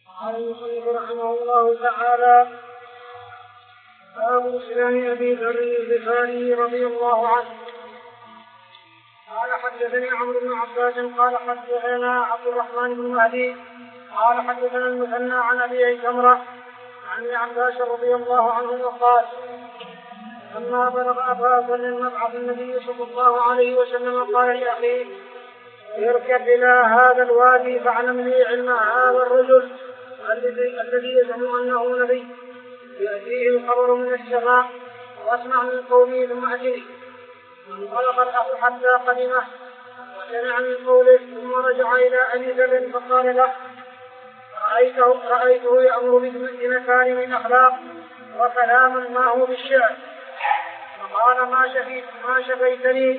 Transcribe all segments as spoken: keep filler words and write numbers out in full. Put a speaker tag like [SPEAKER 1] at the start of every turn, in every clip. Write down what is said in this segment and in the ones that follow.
[SPEAKER 1] قال المصنف رحمه الله تعالى: باب اسلام ابي ذر الغفاري رضي الله عنه. قال حدثني عمرو بن عباس قال حدثنا عبد الرحمن بن مهدي قال حدثنا المثنى عن ابي تمره عن ابن عباس رضي الله عنه قال: لما بلغ ابا ذر مبعث النبي صلى الله عليه وسلم قال لاخيه: اركب الى هذا الوادي فاعلم لي علم هذا الرجل الذي يزعم انه نبي، ياتيه الخبر من السماء واسمع من قومه ثم اتني. فانطلق الاخ حتى قدمه وسمع من قوله ثم رجع الى ابي ذر فقال له: رايته رايته يامر بمكارم الاخلاق وكلاما ما هو بالشعر. فقال: ما شفيت ما شفيتني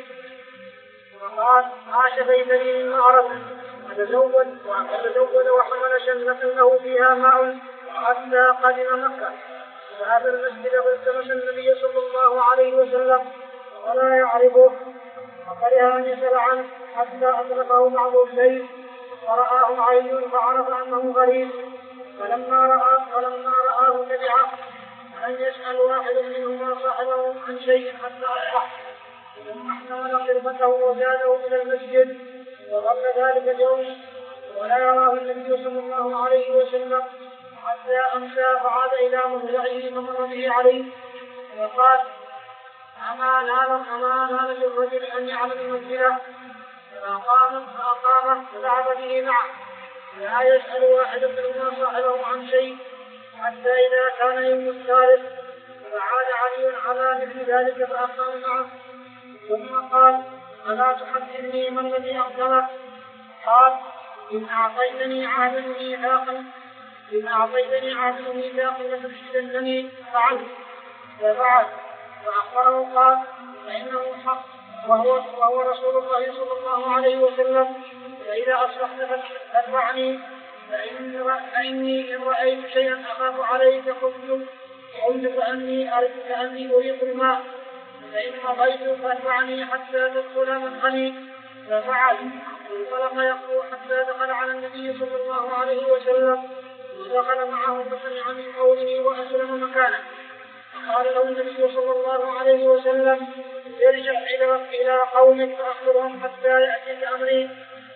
[SPEAKER 1] فقال ما شفيتني مما عرفت. فتزود فتزود وحمل شنة له فيها ماء حتى قدم مكة. فهذا المسجد فالتمس النبي صلى الله عليه وسلم ولا يعرفه، فكره ان يسأل عنه حتى أدركه بعض الليل فرآه عين فعرف أنه غريب. فلما رأى فلما رآه تبعه أن يسأل واحد منهما صاحبه عن شيء حتى أصبح، ثم احتمل قربته وزاده إلى المسجد وظل ذلك اليوم ولا يراه النبي صلى الله عليه وسلم حتى أمسى فعاد إلى مرجعه فمر به عليه وقال: أما نال أما نال للرجل أن يعمل منزله. فأقام فأقامه فذهب به معه لا يسأل واحد منهما صاحبه عن شيء حتى إذا كان يوم الثالث فعاد علي على مثل ذلك فأقام معه ثم قال: ألا تحدثني ما الذي أقدمك؟ قال: إن أعطيتني عهدا ميثاقا إن أعطيتني عهدا ميثاقا لترشدنني فعلت ففعل. فأخبره قال: فإنه حق وهو, وهو رسول الله صلى الله عليه وسلم. فإذا أصبحت فاتبعني فإني إن رأيت شيئا أخاف عليك قلت قلت كأني كأني أريق الماء، فإن مضيت فاتبعني حتى تدخل مدخلي ففعل. انطلق يقول حتى دخل على النبي صلى الله عليه وسلم ودخل معه فسمع من قوله وأسلم مكانه. قال له النبي صلى الله عليه وسلم: ارجع إلى قومك فأخبرهم حتى يأتيك أمري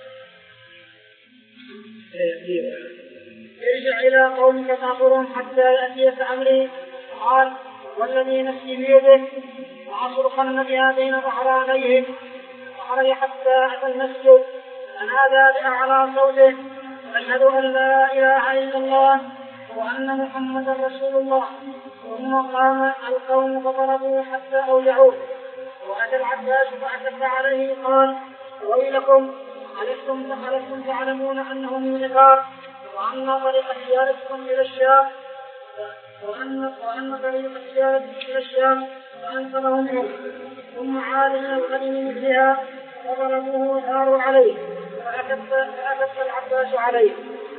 [SPEAKER 1] ارجع إلى قومك فأخبرهم حتى يأتيك أمري. قال: والذي نفسي بيده لأصرخن بها بين ظهرانيهم. فخرج حتى أتى المسجد فنادى بأعلى صوته: أشهد أن لا إله إلا الله وأن محمدا رسول الله. ثم قام القوم فضربوه حتى أوجعوه. وأتى العباس فأشد عليه قال: ويلكم ألستم ألستم تعلمون أنه من نفاق وأن طريق سيارتكم إلى الشام وأن وأن طريق سيارتكم إلى الشام فأنقذهم منه. ثم عاد من الغنم مثلها فضربوه وثاروا عليه فأكف العباس عليه.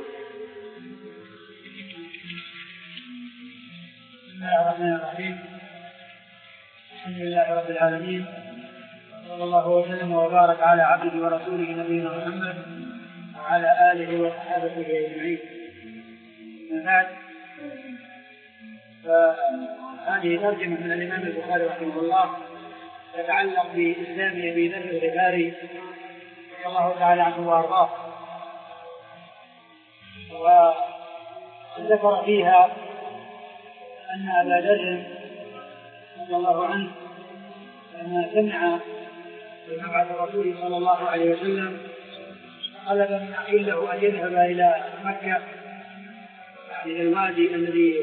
[SPEAKER 2] بسم الله الرحمن الرحيم. الحمد لله رب العالمين، صلى الله وسلم وبارك على عبده ورسوله نبينا محمد وعلى آله وصحبه أجمعين. من بعد، فهذه ترجمة من الإمام البخاري رحمه الله تتعلق بإسلام أبي ذر الغفاري رضي الله تعالى عنه وأرضاه، وذكر فيها أن أبا ذر رضي الله عنه لما سمع بمبعث الرسول صلى الله عليه وسلم طلب من أخيه له أن يذهب إلى مكة، إلى الوادي الذي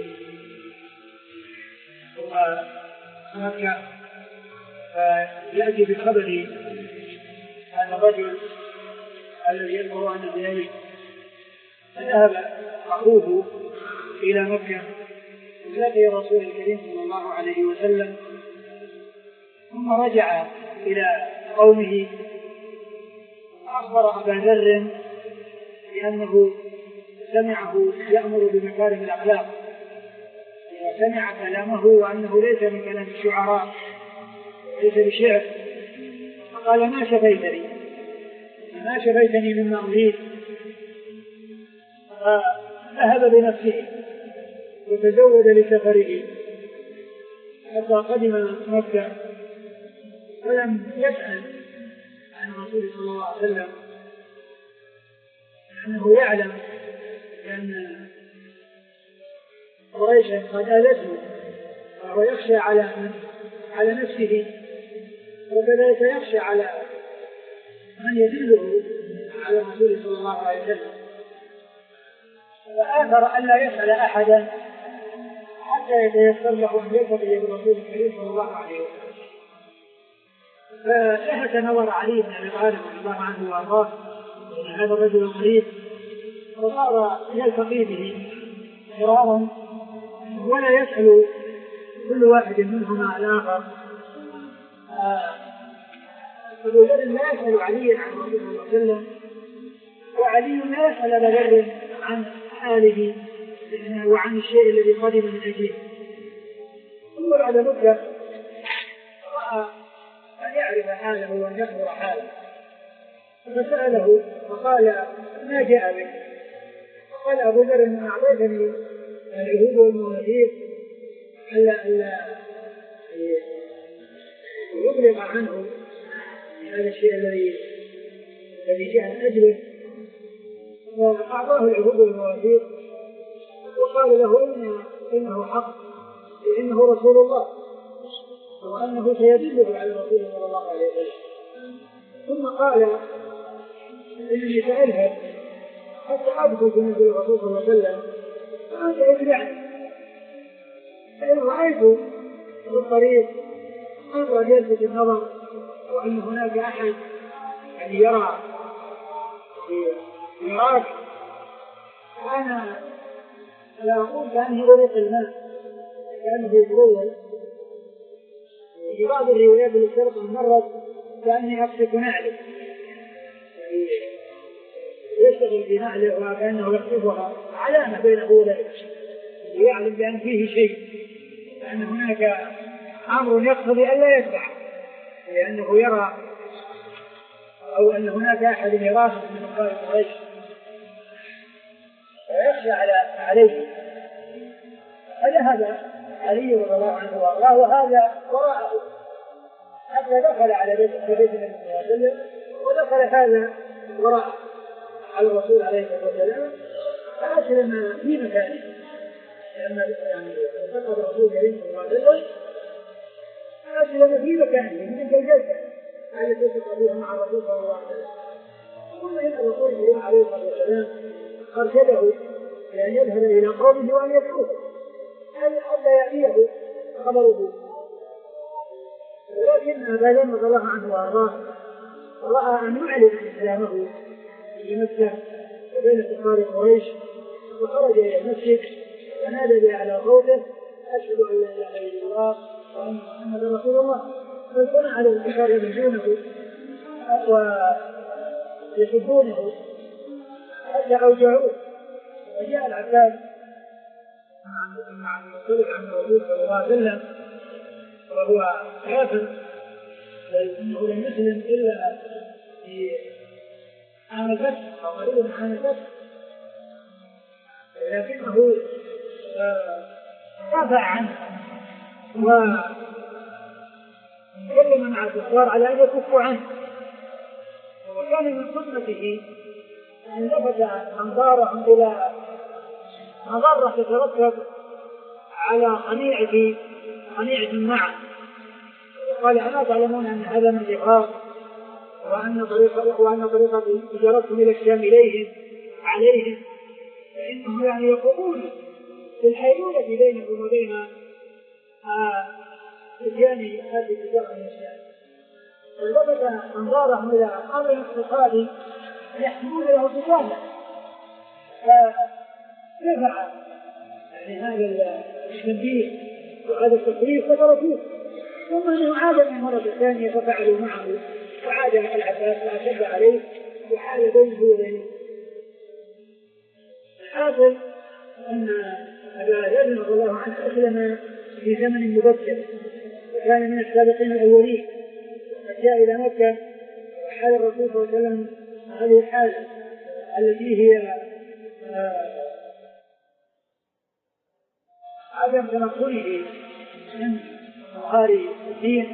[SPEAKER 2] هو مكة، فيأتي بخبر هذا الرجل الذي يذكر أن إليه. فذهب أخوه إلى مكة لقي الرسول الكريم صلى الله عليه وسلم، ثم رجع إلى قومه وأخبر أبا ذر بأنه سمعه يأمر بمكارم الأخلاق وسمع كلامه وأنه ليس من كلام الشعراء، ليس بشعر. فقال: ما شفيتني ما شفيتني مما أريد. ذهب بنفسه وتزود لسفره حتى قدم مكة، ولم يسأل عن الرسول صلى الله عليه وسلم، لأنه يعلم أن قريشا قد آذته، وهو يخشى على من على نفسه، وكذلك يخشى على من يدله على الرسول صلى الله عليه وسلم، فآثر ألا يسأل أحدا حتى يتيسر له أن يلتقي بالرسول الكريم صلى الله عليه وسلم. فلفت نظر علي بن أبي طالب رضي الله عنه وأرضاه أن هذا الرجل مريض، وصار يلتقي به مرارا ولا يسأل كل واحد منهما الآخر. أبو ذر لا يسأل عليا عن الرسول صلى الله عليه وسلم، وعلي لا يسأل أبا ذر عن حاله وعن الشيء الذي قدم من أجله. ثم بعد مدة رأى أن يعرف حاله وأن يخبر حاله، فسأله وقال: ما جاء بك؟ فقال أبو ذر: إن أعطيتني العهود والمواثيق ألا ألا يبلغ عنه هذا الشيء الذي الذي جاء من أجله. فأعطاه العهود والمواثيق وقال له: إن إنه حق، إنه رسول الله، وأنه سيدله على الرسول صلى الله عليه وسلم. ثم قال: إنني سألهب حتى أدخل في منزل الرسول صلى الله عليه وسلم، فأنت ارجعني، فإن رأيت في الطريق أمرا يلفت النظر وأن هناك أحد يعني يرى يراك، فأنا لا أقول كأنه غرق الماء، كأنه يتغول. في بعض الروايات اللي سبق مرت كأني أقصف نعله، يشتغل في نعله وكأنه يقصفها، علامة بينه وبينه يعلم بأن فيه شيء، لأن هناك أمر يقتضي ألا يتبع، لأنه يرى أو أن هناك أحد يراه من أخبار قريش ويخشى على عليه. فذهب علي رضي الله عنه وأرضاه وهذا وراءه حتى دخل على بيت النبي صلى الله عليه وسلم، ودخل هذا وراءه على الرسول عليه الصلاة والسلام، فأسلم في مكانه، لأن يعني فقد الرسول الكريم صلى الله عليه وسلم أسلم في مكانه من تلك الجلسة التي تقضيها مع الرسول صلى الله عليه وسلم. ثم إن الرسول الكريم عليه الصلاة والسلام أرشده لأن يذهب إلى قومه وأن يدعوه حتى يأتيه خبره. ولكن أبا ذر رضي الله عنه وأرضاه رأى أن يعلن إسلامه في مكة وبين كفار قريش، وخرج إلى المسجد ونادى بأعلى صوته: أشهد أن لا إله إلا الله وأن محمدا رسول الله. فاجتمع على الكفار يمجونه ويسبونه حتى أوجعوه، وجاء العباس مع المسؤول عن الرسول صلى الله عليه وسلم وهو كافر، لأنه لم يسلم إلا في عام الفتح أو قريب من عام الفتح، لكنه دافع عنه وكلم مع الكفار على أن يكفوا عنه. وكان من سنته أن لفت أنظارهم إلى مضرة تترتب على قنيعة قنيعة معه، قال: ألا تعلمون أن هذا من الإغراق، وأن طريقة وأن طريقة تجارتهم إلى الشام إليهم عليهم، فإنهم يعني يقومون بالحيلولة بينهم وبين سجان هذه التجارة من الشام. ولفت أنظارهم إلى أمر اقتصادي يحسبون له تجارة، فدفع يعني هذا التنبيه وهذا التقرير فتركوه. ثم أنه عاد المرة الثانية ففعلوا معه، وعاد العباس وأشد عليه وحال بينه وبينه. الحاصل أن أبا ذر رضي الله عنه أسلم في زمن مبكر، وكان من السابقين الأولين، فجاء إلى مكة وحال الرسول صلى الله عليه وسلم هذه الحالة التي هي عدم تنقله من مظهر الدين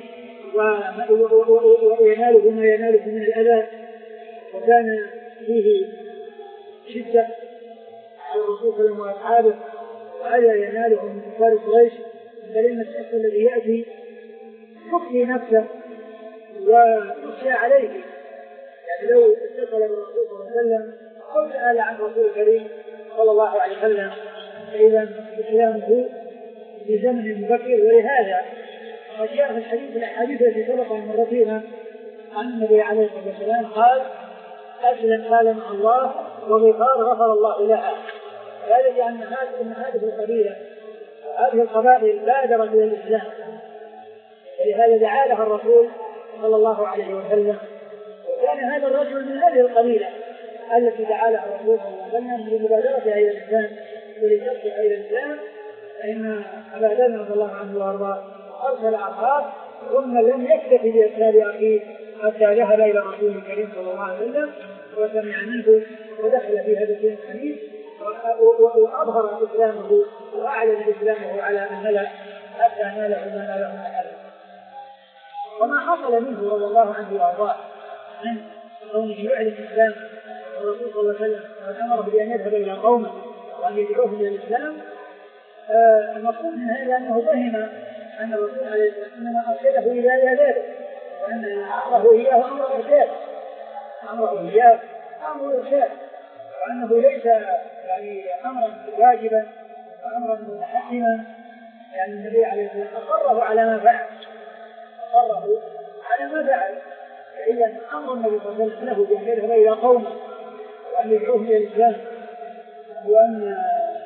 [SPEAKER 2] ويناله ما يناله من الأذى، وكان فيه شدة على الرسول صلى الله عليه وسلم وأصحابه، وأذى يناله من كفار قريش، فإن الشخص الذي يأتي يخفي نفسه ويخشى عليه. يعني لو اتصل بالرسول صلى الله عليه وسلم أو سأل عن الرسول الكريم صلى الله عليه وسلم فإذا إسلامه في زمن مبكر. ولهذا قد جاء في الحديث الأحاديث التي سبق أن مر فيها عن النبي عليه الصلاة والسلام قال: أسلم قال مع الله وغفار غفر الله لها. ذلك أن هذه القبيلة هذه القبائل بادرت إلى الإسلام، ولهذا دعا لها الرسول صلى الله عليه وسلم. وكان هذا الرجل من هذه القبيلة التي دعا لها الرسول صلى الله عليه وسلم بمبادرتها إلى الإسلام ولتدخل إلى الإسلام. فإن أبا ذر رضي الله عنه وأرضاه أرسل أصحاب ثم لم يكتفي بإرسال أخيه حتى ذهب إلى الرسول الكريم صلى الله عليه وسلم وسمع منه ودخل في هذا الدين الحديث وأظهر إسلامه وأعلن إسلامه على الملأ حتى ناله ما ناله من الأذى. وما حصل منه رضي الله عنه وأرضاه من كونه يعلن الإسلام الرسول صلى الله عليه وسلم وأمره بأن يذهب إلى قومه وأن يدعوهم إلى الإسلام، المقصود من هذا أنه فهم أن الرسول عليه الصلاة والسلام أرشده إلى ذلك، وأن أمره إياه أمر إرشاد أمره إياه أمر إرشاد وأنه ليس يعني أمرا واجبا وأمرا متحكما. يعني النبي عليه الصلاة والسلام أقره على ما فعل أقره على ما فعل فإذا أمر النبي صلى الله عليه وسلم له بأن يذهب إلى قومه وأن يدعوهم إلى الإسلام وأن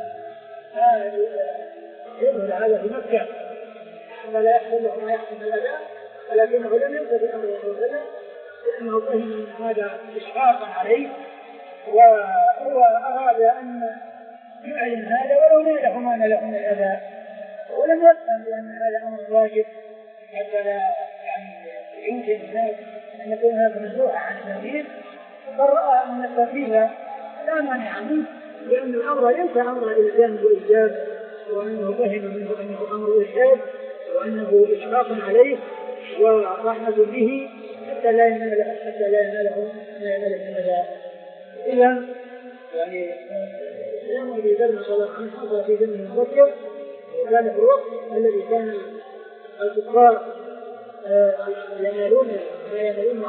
[SPEAKER 2] يظهر هذا في مكة حتى لا يحصل له ما يحصل الأذى، ولكنه لم يلتفت أمر الرسول صلى الله عليه وسلم لأنه فهم هذا إشفاقا عليه، وهو أراد أن يعلن هذا ولو ناله ما ناله من الأذى، ولم يفهم بأن هذا أمر واجب حتى لا يعني يمكن الناس أن يكون هذا ممنوعا عن التنفيذ. بل رأى أن التنفيذ لا مانع منه لأن الأمر ليس أمر إلزام بالإيجاب، وأنه فهم منه أنه أمر إرشاد وأنه إشفاق عليه ورحمة به حتى لا يناله حتى لا يناله ما يناله من الأذى. إذا يعني الإسلام الذي ذكر صلى الله عليه وسلم حصل في زمن مبكر، وكان في الوقت الذي كان الكفار ينالون ما ينالون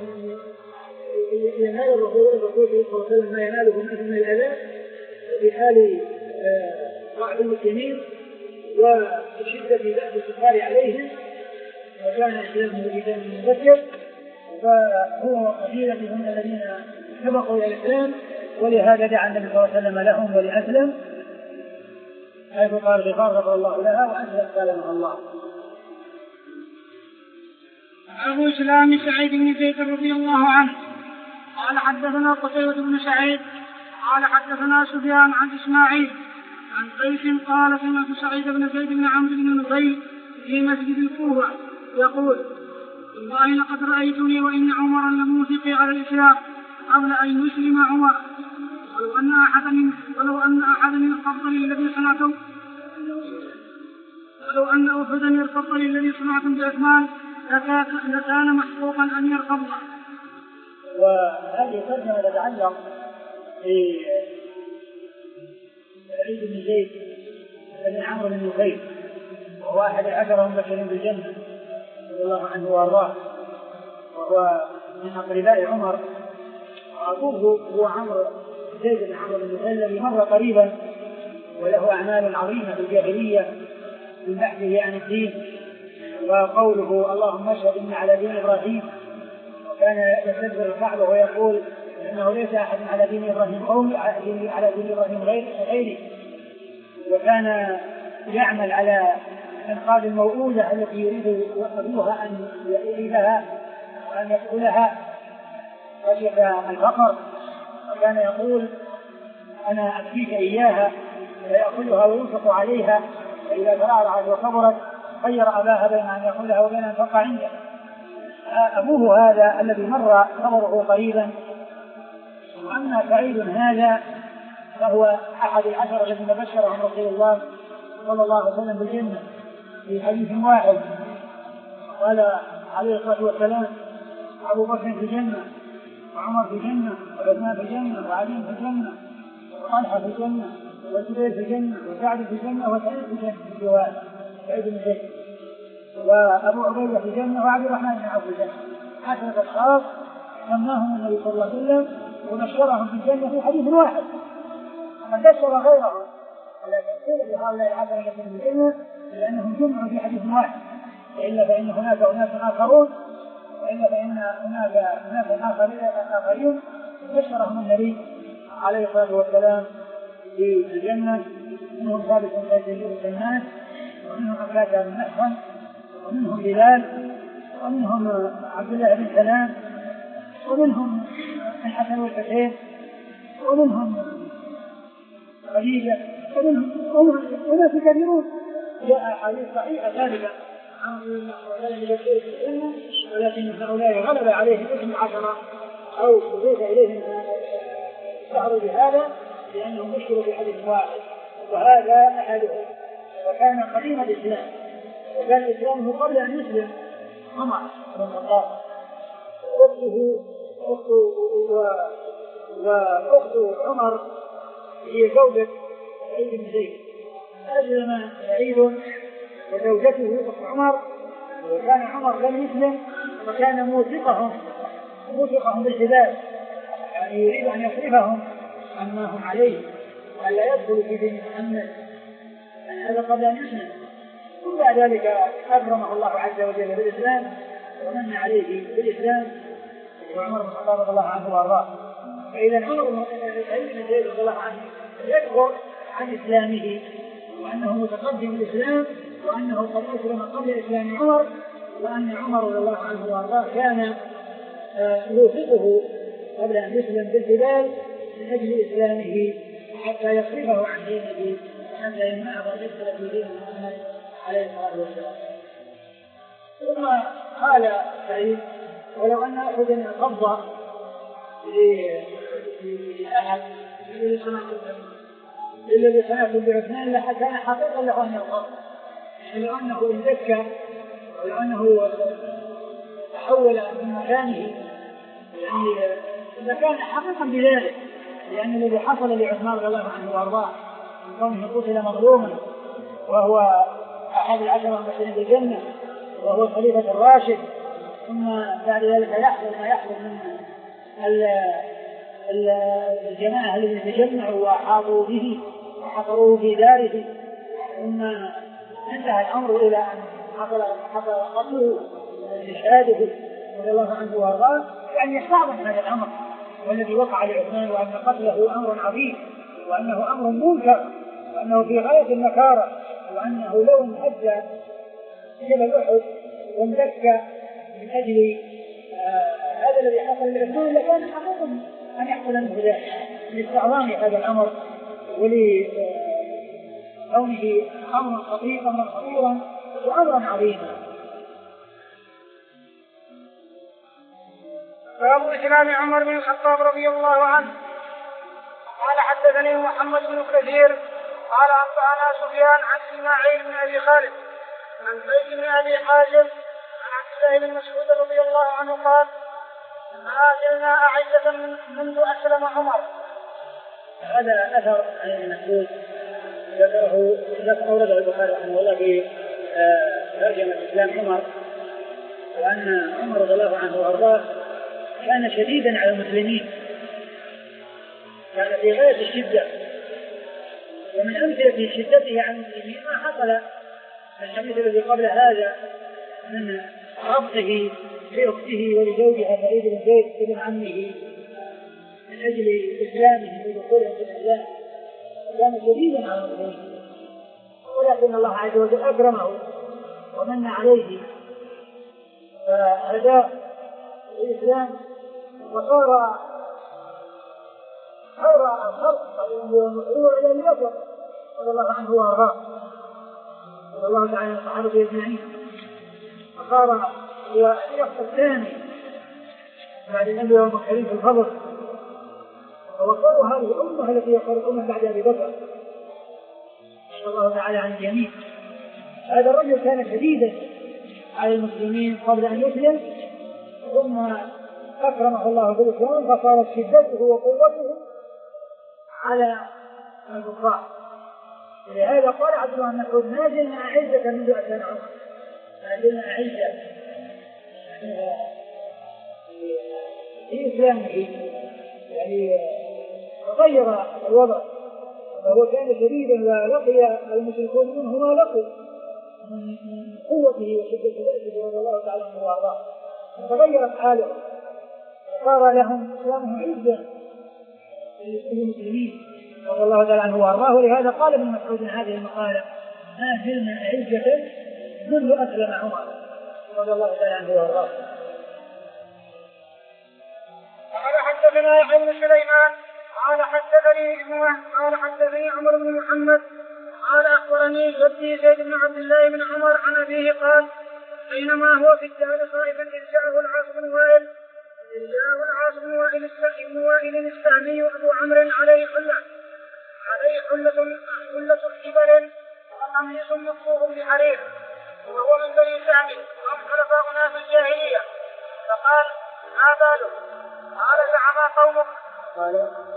[SPEAKER 2] ينال الرسول الرسول صلى الله عليه وسلم ما يناله من الأذى في حال ضعف المسلمين وشدة بأس الكفار عليهم، وكان إسلامه في زمن مبكر فهو قبيلة من الذين سبقوا إلى الإسلام، ولهذا دعا النبي صلى الله عليه وسلم لهم ولأسلم حيث قال غفار غفر الله لها وأسلم سالمها الله.
[SPEAKER 1] أبو إسلام سعيد بن زيد رضي الله عنه قال حدثنا قتيبة بن سعيد قال حدثنا سفيان عن إسماعيل عن قيس قال سمعت سعيد بن زيد بن عمرو بن نفيل في مسجد الكوفة يقول: والله لقد رأيتني وإن عمرا لموثق على الإسلام قبل أن يسلم عمر، ولو أن أحدا من ولو أن أحدا من الفضل الذي صنعتم ولو أن أحدا من الفضل الذي صنعتم بعثمان لكان محقوقا أن يرقبها.
[SPEAKER 2] وهذه ترجمة تتعلق في سعيد بن زيد بن عمرو بن نفيل وهو أحد العشرة المبشرين بالجنة رضي الله عنه وأرضاه، وهو من أقرباء عمر، وأبوه هو عمرو زيد بن عمرو بن نفيل الذي مر قريبا وله أعمال عظيمة في الجاهلية من بحثه عن الدين وقوله اللهم اشهد إن على دين إبراهيم، وكان يستدبر الكعبة ويقول إنه ليس أحد على دين إبراهيم قومي على دين إبراهيم غيري، وكان يعمل على إنقاذ الموؤودة التي يريد أبوها أن يريدها وأن يأكلها خشية الفقر، وكان يقول أنا أكفيك إياها فيأكلها وينفق عليها، فإذا ترعرعت وكبرت خير أباها بين أن يأكلها وبين أن تبقى عنده. أبوه هذا الذي مر خبره قريبا. وأما سعيد هذا فهو أحد العشر الذين بشرهم رسول الله صلى الله عليه وسلم بالجنة في حديث واحد، قال عليه الصلاة والسلام: أبو بكر في الجنة، وعمر في الجنة، وعثمان في الجنة، وعلي في الجنة، وطلحة في الجنة، والزبير في الجنة، وسعد في الجنة، وسعيد في الجنة في جواد سعيد بن زيد، وأبو عبيدة في الجنة، وعبد الرحمن بن عوف في الجنة. عشرة أشخاص سماهم النبي صلى الله عليه وسلم ونشرهم في الجنة في حديث واحد، ونشر غيرهم ولكن كل هؤلاء العشرة في الجنة لأنهم جمعوا في حديث واحد، وإلا فإن هناك أناس آخرون وإلا فإن هناك أناس آخرين نشرهم النبي عليه الصلاة والسلام في الجنة، منهم ثابت بن سلمان، ومنهم عباد بن محصن، ومنهم بلال، ومنهم عبد الله بن سلام، ومنهم الحسن والحسين، ومنهم خديجة، ومنهم أناس كثيرون. جاء حديث صحيح ثابتة عن هؤلاء المبشرين بالجنة، ولكن هؤلاء غلب عليهم اسم عشرة أو أضيف إليهم الشهر بهذا لأنهم بشروا في حديث واحد، وهذا أحدهم. وكان قديم الإسلام، وكان إسلامه قبل أن يسلم عمر بن الخطاب، أخته وأخت عمر هي زوجة سعيد بن زيد. أسلم سعيد وزوجته أخت عمر، وكان عمر لم يسلم، وكان موثقهم موثقهم بالحبال، يعني يريد أن يصرفهم عما هم عليه وألا يدخلوا في دين محمد، هذا قبل أن يسلم. ثم بعد ذلك أكرمه الله عز وجل بالإسلام ومن عليه بالإسلام، وعمر بن الخطاب رضي الله عنه وأرضاه. فإذا عمر بن زيد رضي الله عنه يذكر عن إسلامه وأنه متقدم الإسلام، وأنه قد أسلم قبل إسلام عمر، وأن عمر رضي الله عنه وأرضاه كان يوثقه قبل أن يسلم بالجبال من أجل إسلامه حتى يصرفه عن دينه، حتى يمنعه أن يدخل في دين محمد عليه الصلاة والسلام. ثم قال سعيد: ولو أن أخذنا قبضة لأحد الذي سيأخذ بعثمان لكان حقيقا له أن يقض، لو أنه انزكى ولو أنه تحول من مكانه، يعني لكان حقيقا بذلك، لأن الذي حصل لعثمان رضي الله عنه وأرضاه من كونه قتل مظلوما وهو أحد العشرة المبشرين بالجنة وهو الخليفة الراشد، ثم بعد ذلك يحصل ما يحصل من الجماعة الذين تجمعوا وحاطوا به وحضروه في داره، ثم انتهى الأمر إلى أن حصل قتله استشهاده رضي الله عنه وأرضاه. يعني يستعظم هذا الأمر والذي وقع لعثمان، وأن قتله أمر عظيم، وأنه أمر منكر، وأنه في غاية النكارة، وأنه لو انهد جبل أحد واندك من أجل آه هذا الذي حصل لعثمان لكان حقيقا أن يحصل منه ذلك، لاستعظام هذا الأمر ولكونه أمرا خطيرا أمرا خطيرا وأمرا عظيما.
[SPEAKER 1] باب إسلام عمر بن الخطاب رضي الله عنه. قال: حدثني محمد بن كثير قال أنبأنا سفيان عن إسماعيل بن أبي خالد عن زيد بن أبي حازم عن عبد الله بن مسعود رضي الله عنه قال: ما زلنا أعزة منذ أسلم عمر.
[SPEAKER 2] هذا أثر عن ابن مسعود ذكره أورده البخاري رحمه الله في ترجمة إسلام عمر، وأن عمر رضي الله عنه وأرضاه كان شديدا على المسلمين، كان في غاية الشدة، ومن أمثلة شدته على المسلمين ما حصل في الحديث الذي قبل هذا من ربطه لأخته ولزوجها سعيد بن زيد بن عمه من أجل إسلامه ودخولهم في الإسلام، كان شديدا على المسلمين، ولكن الله عز وجل أكرمه ومن عليه فهداه الإسلام، وصار خير الخلق المؤمنين إلى اليسر رضي الله عنه وأرضاه، رضي الله تعالى عن الصحابة أجمعين، فصار هو الشخص الثاني بعد الأنبياء والمرسلين في الفضل، ووصلوا هذه الأمة التي يقول الأمة بعد أبي بكر، رضي الله تعالى عن الجميع. هذا الرجل كان شديدا على المسلمين قبل أن يسلم، ثم أكرمه الله بالإسلام فصارت شدته وقوته على الكفار. ولهذا قال عبد الله بن مسعود: ما زلنا أعزة منذ أسلم عمر، ما زلنا أعزة في إسلامه، يعني تغير الوضع، فهو كان شديدا ولقي المشركون منه ما لقوا من قوته وشدة بأسه رضي الله تعالى عنه وأرضاه، فتغيرت حاله وصار لهم إسلامه عزا للمسلمين رضي الله تعالى عنه وأرضاه. ولهذا قال ابن مسعود هذه المقالة: ما زلنا أعزة منذ أسلم عمر رضي الله تعالى عنه وأرضاه.
[SPEAKER 1] قال حدثنا يحيى بن سليمان قال حدثني قال حدثني عمر بن محمد قال اخبرني جدي زيد بن عبد الله بن عمر عن ابيه قال: بينما هو في الدار خائفا اذ جاءه العاص بن وائل اذ جاءه العاص بن وائل بن وائل السهمي ابو عمرو عليه حله عليه حله حله حبر وقميص مصفوف بحرير وهو من بني سهم وهم خلفاؤنا في الجاهليه، فقال: ما باله؟ قال: زعم قومك.
[SPEAKER 2] قال: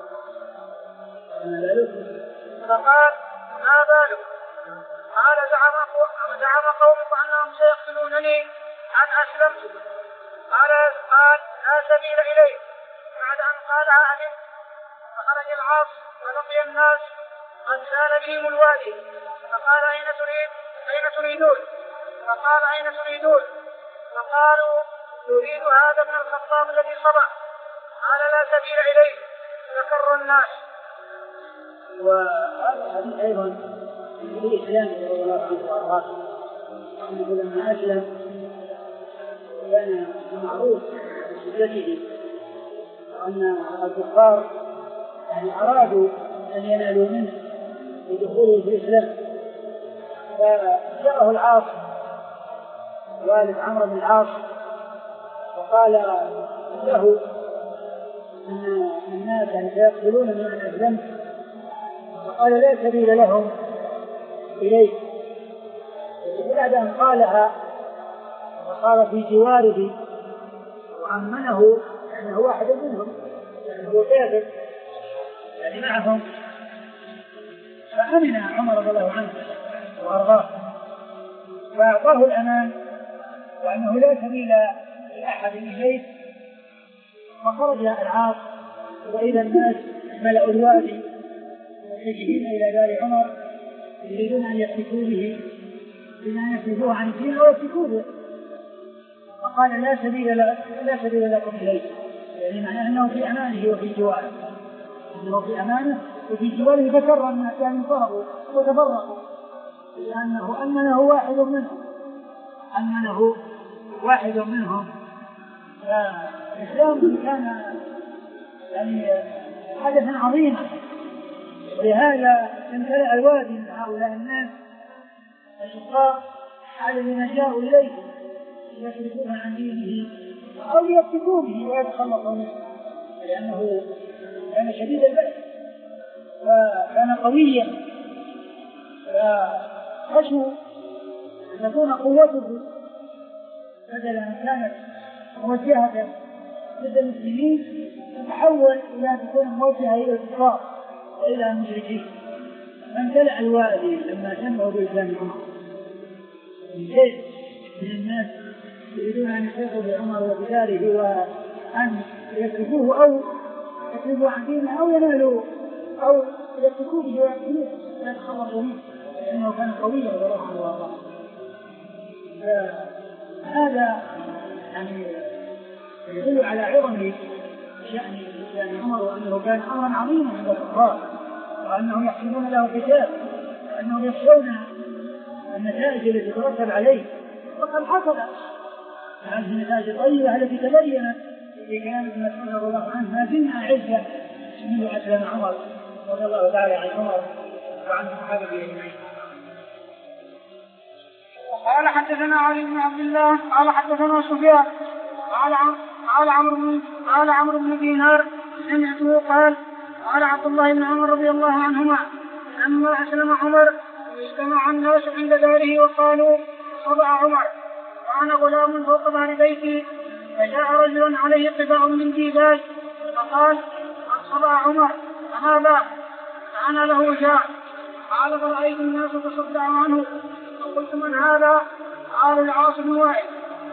[SPEAKER 1] فقال: ما بالك؟ قال: زعم زعم قومك انهم سيقتلونني ان اسلمت. قال: قال: لا سبيل اليه. بعد ان قالها علمت، فخرج العاص ولقي الناس قد سال بهم الوادي، فقال: اين تريد؟ اين تريدون؟ فقال: اين تريدون؟ فقالوا: نريد هذا ابن الخطاب الذي صبح. قال: لا سبيل اليه. فكر الناس.
[SPEAKER 2] وهذا الحديث أيضا في إسلام رضي الله عنه وأرضاه، أنه لما أسلم كان معروف بشدته، وأن الكفار يعني أرادوا أن ينالوا منه بدخوله في الإسلام، فجاءه العاص والد عمرو بن العاص وقال له أن الناس سيقتلون من أن أسلمت، فقال: لا سبيل لهم إليك. وبعد أن قالها وقال في جواره وأمنه أنه واحد منهم، يعني هو كافر يعني معهم، فأمن عمر رضي الله عنه وأرضاه فأعطاه الأمان وأنه لا سبيل لأحد إليه. وخرج العاص وإذا الناس ملأوا الوادي متجهين إلى دار عمر يريدون أن يفتكوا به بما يفتكوه عن الدين أو يفتكوا به، فقال: لا سبيل لا سبيل لكم إليه، يعني معناه أنه في أمانه وفي جواره، أنه في أمانه وفي جواره. فكر الناس يعني انفرقوا وتفرقوا لأنه أمنه واحد منهم أمنه واحد منهم فالإسلام كان يعني حدثا عظيما، ولهذا امتلأ الوادي من هؤلاء الناس الشقاء الذين جاءوا إليه ليصرفوه عن دينه أو يفتكوا به ويتخلصوا منه، لأنه كان شديد البأس وكان قويا، فخشوا أن تكون قوته بدل أن كانت موجهة ضد المسلمين تتحول إلى أن تكون موجهة إلى الكفار وإلى المشركين. فامتلأ الوادي لما سمعوا بإسلام عمر من شيء من الناس يريدون أن يحيطوا بعمر وبداره وأن يتركوه أو يتركوا عن دينه أو ينالوا أو يتركوه بجوانبه ويتخلصوا منه لأنه كان قويا ورحمه الله. هذا يعني يدل على عظم شأن شأن عمر وأنه كان أمرا عظيما عند الكفار وأنهم يحسبون له حساب وأنهم يخشون النتائج التي تترتب عليه، وقد حصل هذه النتائج الطيبة التي تبينت في كلام ابن مسعود رضي الله عنه: ما زلنا أعزة منذ أسلم عمر رضي الله تعالى عن عمر وعن صحابته أجمعين.
[SPEAKER 1] قال حدثنا علي بن عبد الله قال حدثنا سفيان قال قال عمرو بن قال عمرو بن دينار سمعته قال قال عبد الله بن عمر رضي الله عنهما: لما أسلم عمر اجتمع الناس عند داره وقالوا صبع عمر وأنا غلام فوق ظهر بيتي، فجاء رجل عليه قطع من ديباج فقال صبع عمر فهذا فأنا له جاء. قال فرأيت الناس تصدعوا عنه فقلت من هذا؟ قال العاص بن وائل.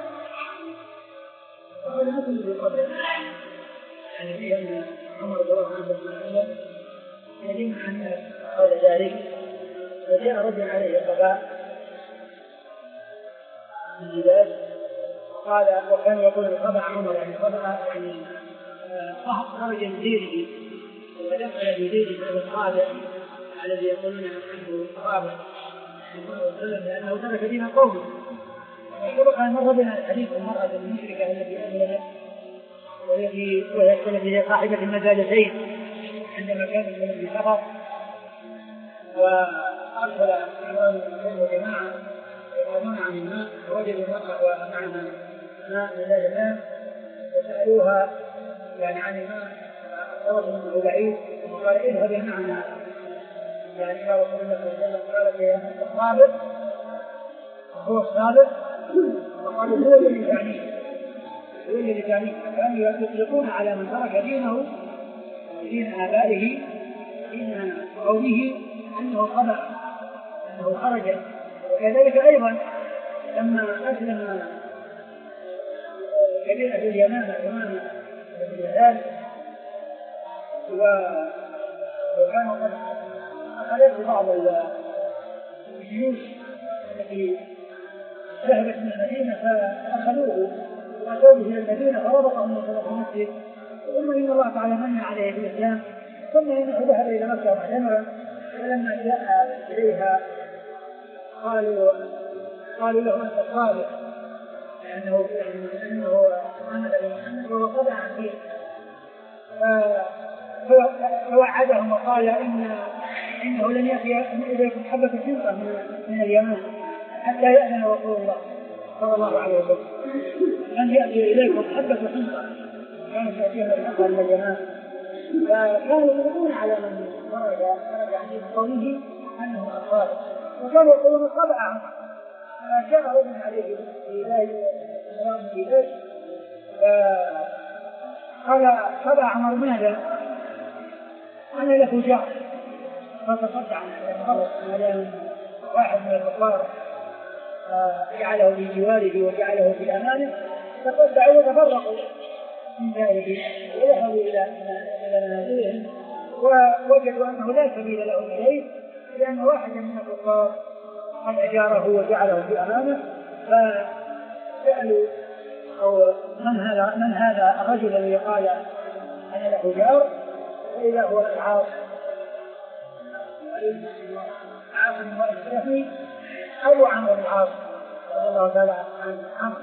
[SPEAKER 2] يعني فيه أن عمر رضي الله عنه يجب أن قال ذلك، وجاء رجل عليه قباء من جبال قال وكان يقول القبع عمر يعني قبع يعني خرج من دينه ودخل في دينه القابع الذي يقولون عنه قابع لأنه ترك دين قومه. يقول كان مر بنا الحديث المرأة المشركة التي أسلمت والتي وهي صاحبة المجالسين عندما كان من بسفر وأرسل إمام الجماعة ومنع من الماء ووجدوا المرأة ومعها ماء من ذلك الماء وسألوها يعني عن الماء طلب منه بعيد وقال اذهبي معنا يعني إلى رسول الله صلى الله عليه وسلم. قالت يا الصابر هو الصابر وقالوا هو الذي يعنيه هو الذي يعنيه. كانوا يطلقون على من ترك دينه دين آبائه دين قومه أنه خبر أنه خرج. وكذلك أيضا لما أسلم كبيرة اليمامة يمامة بن هلال وكانوا قد أخذت بعض الجيوش التي ذهبت من المدينة فأخذوه وأتوه إلى المدينة فربطهم وصلوا في المسجد ثم إن الله تعالى من عليه في الإسلام ثم إنه ذهب إلى مكة واعتمر. فلما جاء إليها قالوا قالوا له أنت الصادق لأنه أنه محمد بن محمد وهو طبعا فيه فوعدهم وقال إن إنه لن يأتي إليكم حبة شنطة من اليمن حتى يأذن رسول الله صلى الله عليه وسلم لن يأتي إليكم حبة شنطة كانت تأتيهم الحبة من اليمن. فكانوا يقولون على من خرج خرج عن قومه أنه الصادق وكانوا يقولون طبعا جاء رجل عليه في ذلك في ذلك قال طبع عمر ماذا؟ أنا له جار فتصدع على واحد من الكفار جعله في جواره وجعله في أمانه فتصدعوا وتفرقوا من ذلك وذهبوا إلى منازلهم ووجدوا أنه لا سبيل لهم إليه لأن واحدا من الكفار قد أجاره وجعله في أمانه. فسألوا أو من هذا من هذا الرجل الذي قال أنا له جار؟ فإذا هو العاص عاص بن وائل أو عمرو بن العاص رضي الله تعالى عن عمرو.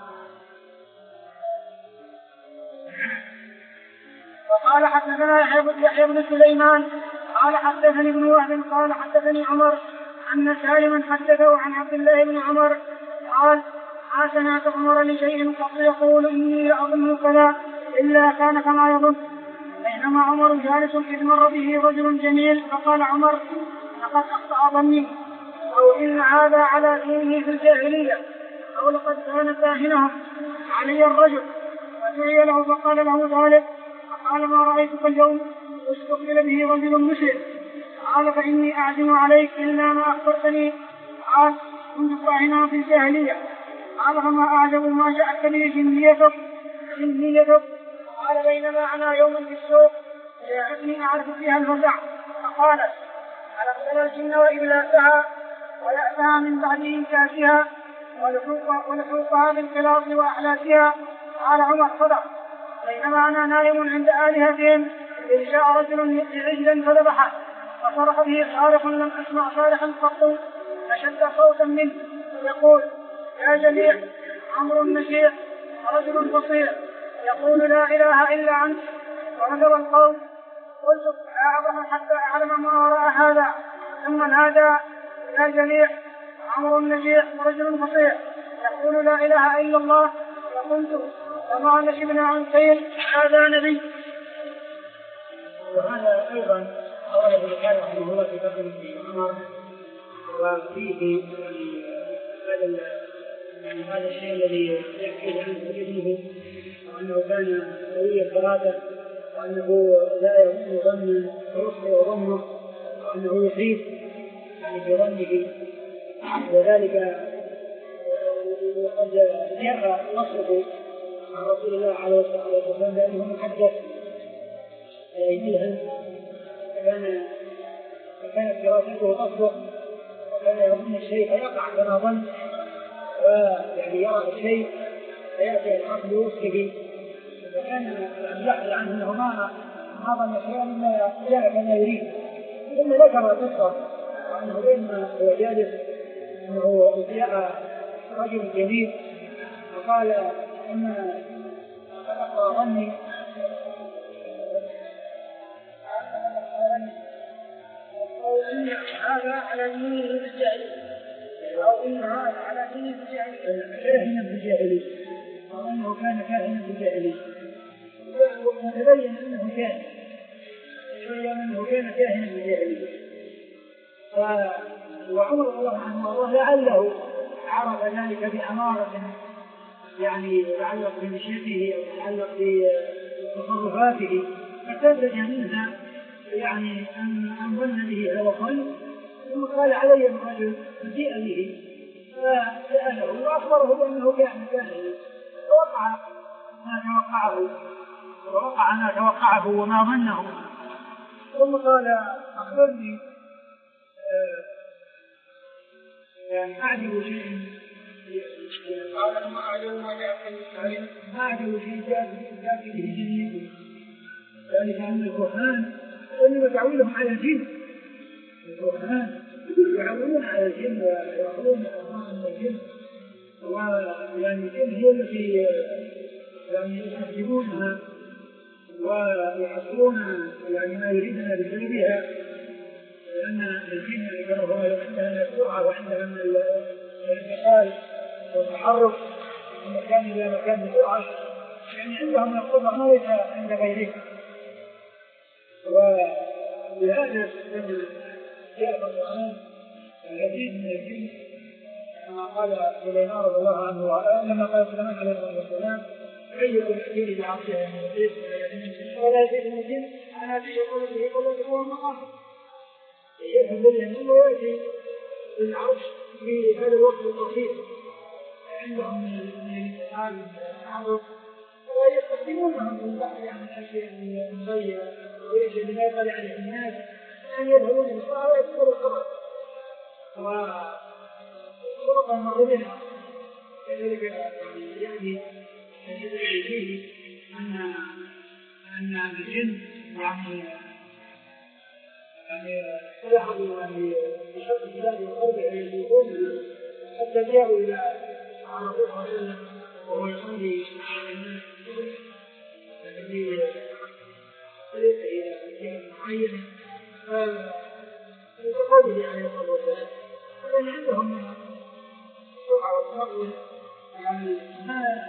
[SPEAKER 1] وقال حدثنا يحيى بن سليمان قال حدثني ابن وهب قال حدثني عمر أن سالما حدثه عن عبد الله بن عمر قال ما سمعت عمر لشيء قط يقول إني لأظنه كذا إلا كان كما يظن. بينما عمر جالس إذ مر به رجل جميل فقال عمر لقد أخطأ ظني أو إن هذا على دينه في الجاهلية أو لقد كان كاهنهم علي الرجل فدعي له فقال له ذلك فقال ما رأيتك اليوم واستقبل به رجل مسلم قال فإني أعزم عليك إلا ما أخبرتني قال كنت كاهنا في الجاهلية قال فما أعجب ما جاءت لي جنيتك جنيتك قال بينما أنا يوما في السوق جاءتني أعرف فيها الفزع فقالت ألم ترى الجن وإبلاسها ويأتها من بعد إنكاسها ولحوقها بالقلاط وأحلاسها قال عمر صدق. بينما أنا نائم عند آلهتهم إذ جاء رجل بعجلا فذبحه فصرخ به صارخ لم أسمع صارخا قط فشد صوتا منه يقول يا جميع عمرو النشيع رجل بصير يقول لا إله إلا أنت ونذر القوم. قلت أعظم حتى أعلم ما وراء هذا ثم هذا يا جميع عمرو النشيع رجل بصير يقول لا إله إلا الله. فقلت وما نشبنا عن قيل هذا نبي.
[SPEAKER 2] وهذا أيضا أولا في الحالة رحمه الله في قدم في عمر وفيه هذا يعني هذا الشيء الذي يحكي عنه ابنه وأنه كان قوي الإرادة وأنه لا يظن يخطئ ظنه وأنه يحيط يعني بظنه وذلك وقد جاء نصره عن رسول الله عليه الصلاة والسلام بأنه محدث يلهم كان فكانت دراسته تصدق وكان يظن الشيء فيقع كما ظن ويعني يرى الشيء فيأتي الحق بوصفه فكان يحدث عنه أنه ما ما ظن شيئا إلا جاء كما يريد ثم ذكر القصة وأنه بينما هو جالس أنه جاء رجل جميل وقال إن أقرأ ظني
[SPEAKER 1] أو إن هذا على دينه بالجاهلية أو إن هذا على دينه بالجاهلية
[SPEAKER 2] كاهنا بالجاهلية وأنه كان كاهنا بالجاهلية وتبين أنه كان تبين أنه كان كاهنا بالجاهلية وعمر رضي الله عنه وارضاه لعله عرف ذلك بأمارة يعني يتعلق بمشيته أو يتعلق بتصرفاته فتبين منها يعني أن ظن به هذا الظن ثم قال علي الرجل جيء به فسأله وأخبره بأنه كان كاهنا فوقع ما توقعه ووقع ما توقعه وما ظنه ثم قال أخبرني يعني أعجب شيء
[SPEAKER 1] قال ما أعجب ما جاء
[SPEAKER 2] ما أعجب شيء جاء به جنيه ذلك أن الكهان إنما تعويلهم على الجن الكهان يعولون على الجن ويأخذون أمام الجن ويعني الجن هي التي يعني يستخدمونها ويحصلون يعني ما يريدنا بسببها لأن الجن كما هو عندها السرعة وعندها الانتقال والتحرك من مكان إلى مكان بسرعة يعني عندهم القدرة ما ليس عند غيرهم ولهذا لما جاء القرآن العديد من الجن كما قال سليمان رضي الله عنه لما قال سليمان عليه الصلاة والسلام أيكم الذين بعرشها من البيت ولا يزيد من الجن أنا في قلبه قلبه والمقام يفهم بالله ويأتي بالعرش في هذا الوقت القصير عندهم من الحال العرض ويستخدمونهم في البحث عن الأشياء المغيرة ويجب أن يقل عليه الناس أن يذهبون بالصلاة ويذكروا الخبر وطرقا مر بها كذلك يعني يدعي فيه أن أن الجن يعني يعني ذهبوا يعني بشق البلاد والأرض يجوبونها حتى جاءوا إلى الرسول صلى الله عليه وسلم وهو يصلي في طريقه إلى مكان معين فبقوله عليه الصلاة والسلام فإن عندهم سرعة والصبر يعني ما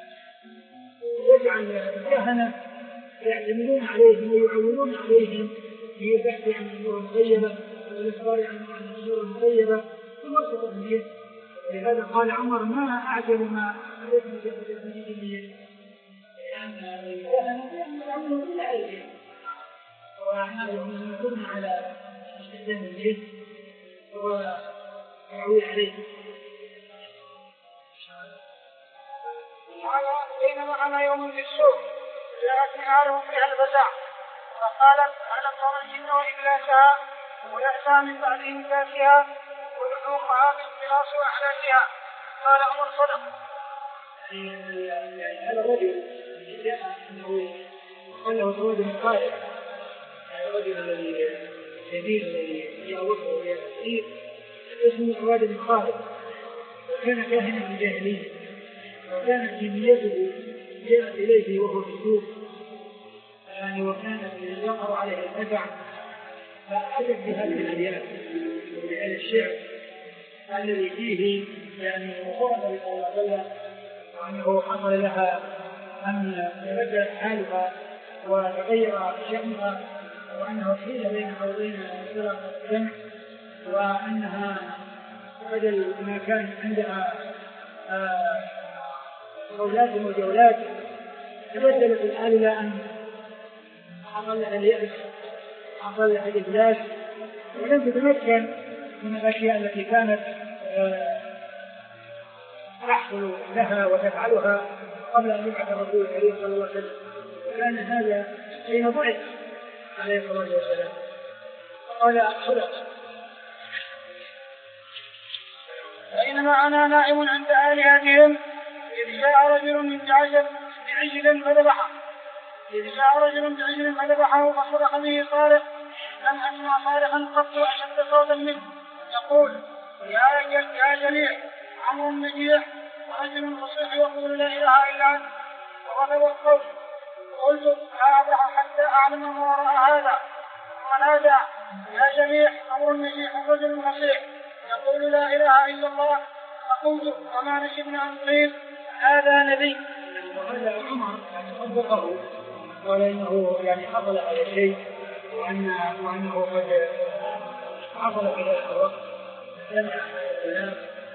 [SPEAKER 2] يجعل الكهنة يعتمدون عليهم ويعولون عليهم في البحث عن الأمور المغيبة والإخبار عن الأمور المغيبة ثم الصدقية. لهذا قال عمر ما أعجب ما عليك من جهة لأن الكهنة يعملون كل عليهم وأعمالهم يكون على استخدام الجن ويعول عليهم.
[SPEAKER 1] قال بينما أنا يوم في السوق جاءتني أعلم فيها الفزع فقالت ألم تر الجن وإبلاسها ويأتى من بعدهم كاسها ويذوقها بالقلاص وأحلاسها. قال عمر صدق.
[SPEAKER 2] يعني هذا الرجل جاء أنه قال له سواد من قائد الرجل الذي الجميل الذي يأوفه ويأتيه اسمه سواد من قائد وكان كاهنا في الجاهلية وكانت جنيته جاءت إليه وهو في السوق يعني وكان يقع عليه الفزع فأعجب بهذه الأبيات وبهذا الشعر الذي فيه يعني مخاطبة صلى الله عليه وسلم وأنه حصل لها أن تبدل حالها وتغير شأنها وأنه حيل بينها وبين سرقة الدم و وأنها بدل ما كان عندها جولات وجولات تبدلت الآن إلى أن حصل لها اليأس، حصل لها الإفلاس، ولم تتمكن من الأشياء التي كانت تحصل لها وتفعلها قبل أن يبعث الرسول الكريم صلى الله عليه وسلم. كان هذا حين بعث عليه الصلاة والسلام. قال خلق
[SPEAKER 1] بينما أنا نائم عند آلهتهم إذ جاء رجل من بعجل بعجل فذبحه إذ جاء رجل بعجل فذبحه فصرخ به صارخ لم أسمع صارخا قط أشد صوتا منه يقول يا يا جميع عمرو نجيح ورجل فصيح يقول لا إله إلا أنت وغضب القول. قلت لا أبرح حتى أعلم ما وراء هذا. ونادى يا جميع عمرو نجيح ورجل فصيح يقول لا إله إلا الله. فقلت وما نشبنا أن قيل هذا نبي.
[SPEAKER 2] وهذا عمر صدقه قال إنه يعني حصل هذا الشيء وأنه, وأنه قد حصل في ذلك الوقت سمع الكلام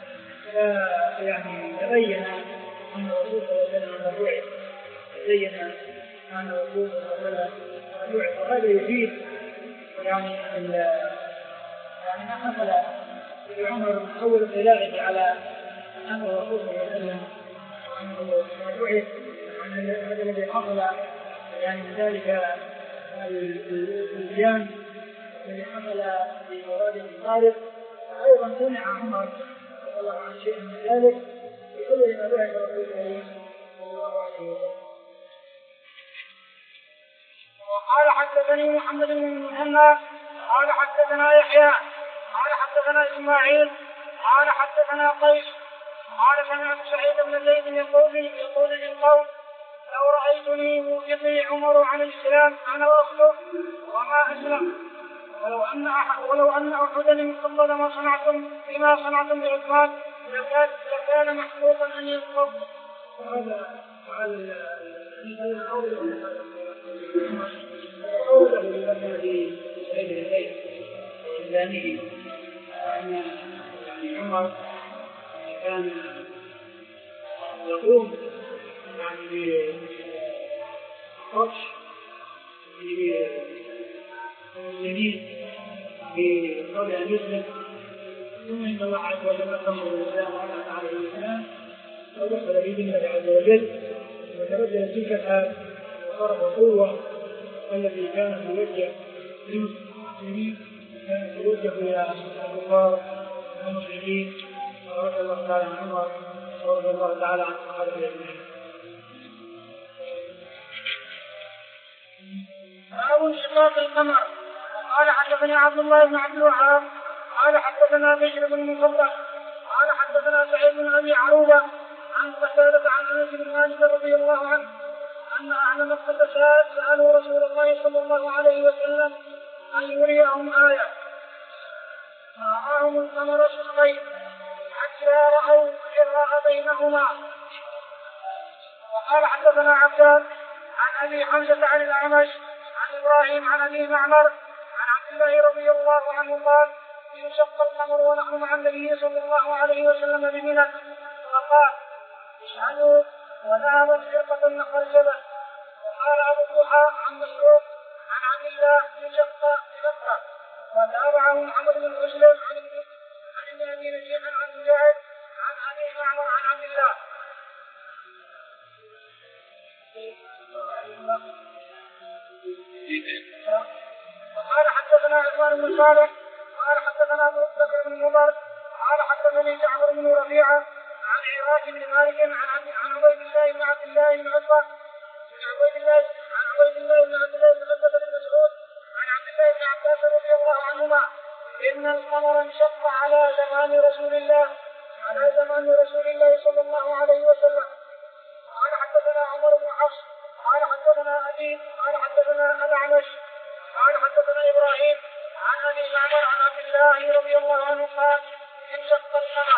[SPEAKER 2] فيعني تبين أن الرسول صلى الله عليه وسلم بعث تبين أن الرسول صلى الله عليه وسلم بعث. وهذا يفيد يعني يعني ما حصل لعمر أول اطلاعه على أن الرسول صلى الله عليه وسلم وأنه بعث وأن هذا الذي حصل يعني من ذلك الجان الذي حصل في مراد الصادق. أيضا سمع عمر رضي الله عنه شيء من ذلك بكل ما بعث الرسول الكريم صلى الله عليه وسلم.
[SPEAKER 1] وقال حدثني محمد بن المثنى قال حدثنا يحيى قال حدثنا إسماعيل قال حدثنا قيس قال سمعت سعيد بن زيد يقول يقول للقوم لو رأيتني يطيع عمر عن الإسلام أنا وأخذه وما أسلم ولو أن أحد ولو أن أحدا انقض ما صنعتم بما صنعتم بعثمان لكان لكان محقوقا أن ينقض.
[SPEAKER 2] وهذا وعلى القول قوله الذي سيد البيت الثاني أن يعني عمر كان يقوم يعني بخرج بالمسلمين بقول أن يسلم ثم إن الله عز وجل أمر الإسلام وأنعم عليه الإسلام ودخل بإذن الله عز وجل وتبدل تلك الحال وصار قوة الذي كان موجه للمسلمين كان يوجه إلى الكفار والمشركين. رضي الله تعالى عن عمر ورضي الله تعالى عن الصحابة أجمعين.
[SPEAKER 1] باب انشقاق القمر. قال حدثني عبد الله بن عبد الوهاب قال حدثنا بشر بن المفضل قال حدثنا سعيد بن ابي عروبه عن قتادة عن انس بن مالك رضي الله عنه ان اهل مكة سالوا رسول الله صلى الله عليه وسلم ان يريهم آية فرآهم القمر شقين حتى رأوا الحراء بينهما. وقال حدثنا عبدان عن ابي حمزة عن الاعمش عن ابراهيم عن ابي معمر عن عبد الله رضي الله عنه قال انشق القمر ونحن مع النبي صلى الله عليه وسلم بمنى فقال اشهدوا وذهبت فرقة خرجبت. وقال ابو الضحى عن مسعود عن عبد الله انشق بمكة وتابعه محمد بن مسلم عن ابن ابي نجيح عن مجاهد عن ابي معمر عن عبد الله. وقال حدثنا عثمان بن صالح قال حدثنا ابو بكر بن مضر قال حدثني جعفر بن ربيعه عن عراك بن مالك عن عن عبيد الله بن عبد الله بن عتبه عن عبيد الله عن عبيد الله بن عبد الله بن عتبه بن مسعود عن عبد الله بن عباس رضي الله عنهما ان القمر انشق على زمان رسول الله على زمان رسول الله صلى الله عليه وسلم. قال حدثنا عمر بن حفص قال حدثنا ابي قال حدثنا الاعمش قال حدثنا ابراهيم عن ابي معمر عن عبد الله رضي الله عنه قال انشق القمر.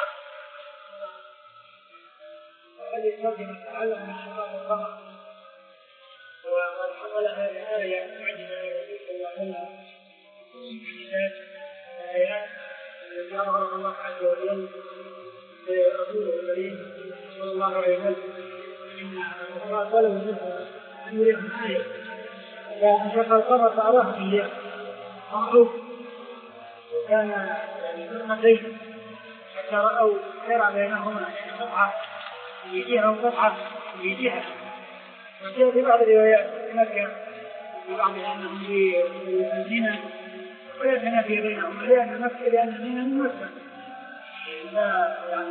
[SPEAKER 2] وهذه الترجمه تتعلق بانشقاق القمر وقد حصل هذه الايه معجزه للرسول صلى الله عليه وسلم معجزات ايات
[SPEAKER 1] التي أمر الله عز وجل برسوله الكريم صلى الله عليه وسلم إن الله طلب منه أن يريهم آية فأنشق القمر فأراه إياه معروف وكان يعني فرقتين حتى رأوا شرع بينهما قطعة في جهة وقطعة في جهة وجاء في بعض الروايات في مكة في بعض أنهم في المدينة ويتنافي بينهم لأن مكة لأن المدينة من مكة لا يعني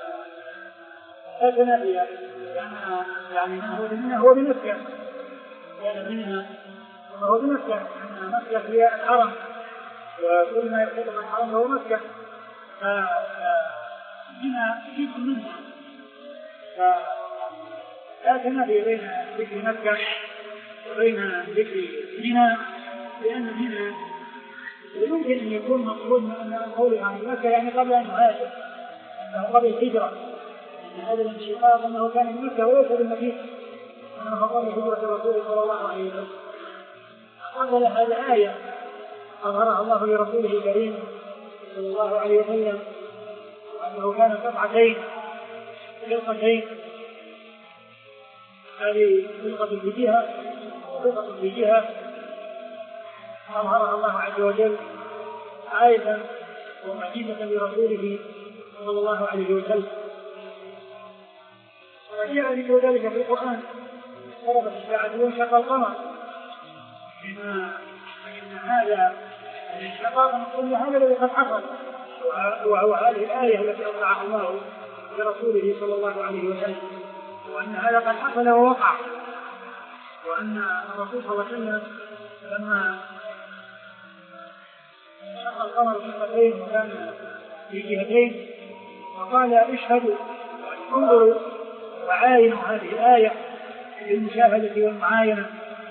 [SPEAKER 1] لا تنافي يعني من هو المدينة هو بمكة لأن المدينة هو بمكة أن مكة هي الحرم وكل ما يقول من الحرم هو مكة فهنا شيء منها فلا تنافي بين ذكر مكة وبين ذكر منى لأن منى يمكن أن يكون مقصود من قوله عن مكة يعني قبل أن يهاجر أنه قبل الهجرة يعني هذا الانشقاق أنه كان من مكة وليس بالمدينة أنه قبل هجرة الرسول صلى الله عليه وسلم أنزل هذه آية أظهرها الله لرسوله الكريم صلى الله عليه وسلم وأنه كان قطعتين فرقتين هذه فرقة في جهة وفرقة في جهة أظهرها الله عز وجل آية ومعجزة لرسوله صلى الله عليه وسلم وجاء ذكر ذلك في القرآن اقتربت الساعة وانشق القمر بما فإن هذا الانشقاق نقول هذا الذي قد حصل وهو هذه الآية التي أوضعها الله لرسوله صلى الله عليه وسلم وأن هذا قد حصل ووقع وأن الرسول صلى الله عليه وسلم لما انشق القمر شقتين وكان في جهتين وقال اشهدوا انظروا وعاينوا هذه الآية بالمشاهدة والمعاينة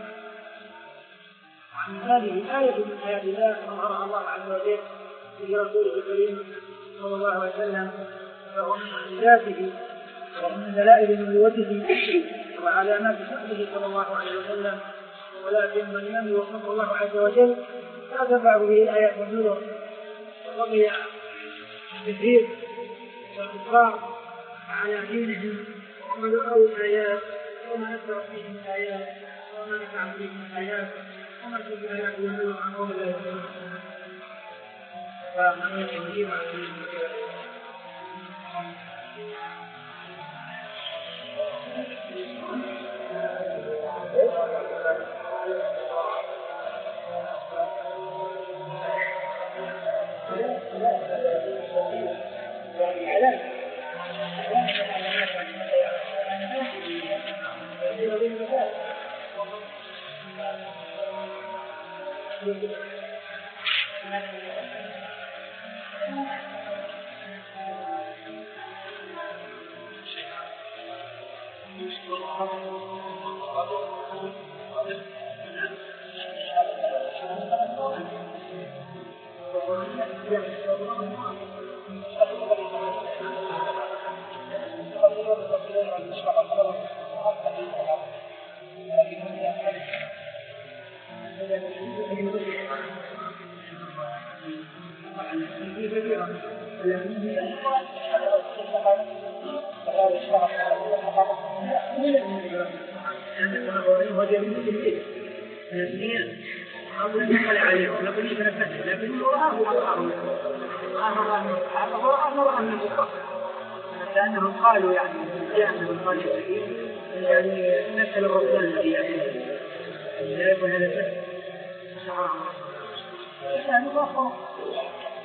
[SPEAKER 1] وعن هذه آية من آيات الله أظهرها الله عز وجل لرسوله الكريم صلى الله عليه وسلم فهو من معجزاته ومن دلائل نبوته وعلامات صدقه صلى الله عليه وسلم ولكن من لم يوفقه الله عز وجل لا تنفعه به الآيات والنذر وبقي التكذيب والإصرار على دينهم ومن رأوا الآيات وما أثر فيهم الآيات وما نفع فيهم الآيات وما في الآيات والنذر عن قول الله سبحانه فمن يجيب عن ذلك لأنهم قالوا يعني جاء من القرآن الكريم يعني نسأل الرسول الذي يعني لا يكون هذا الشيء شعار يعني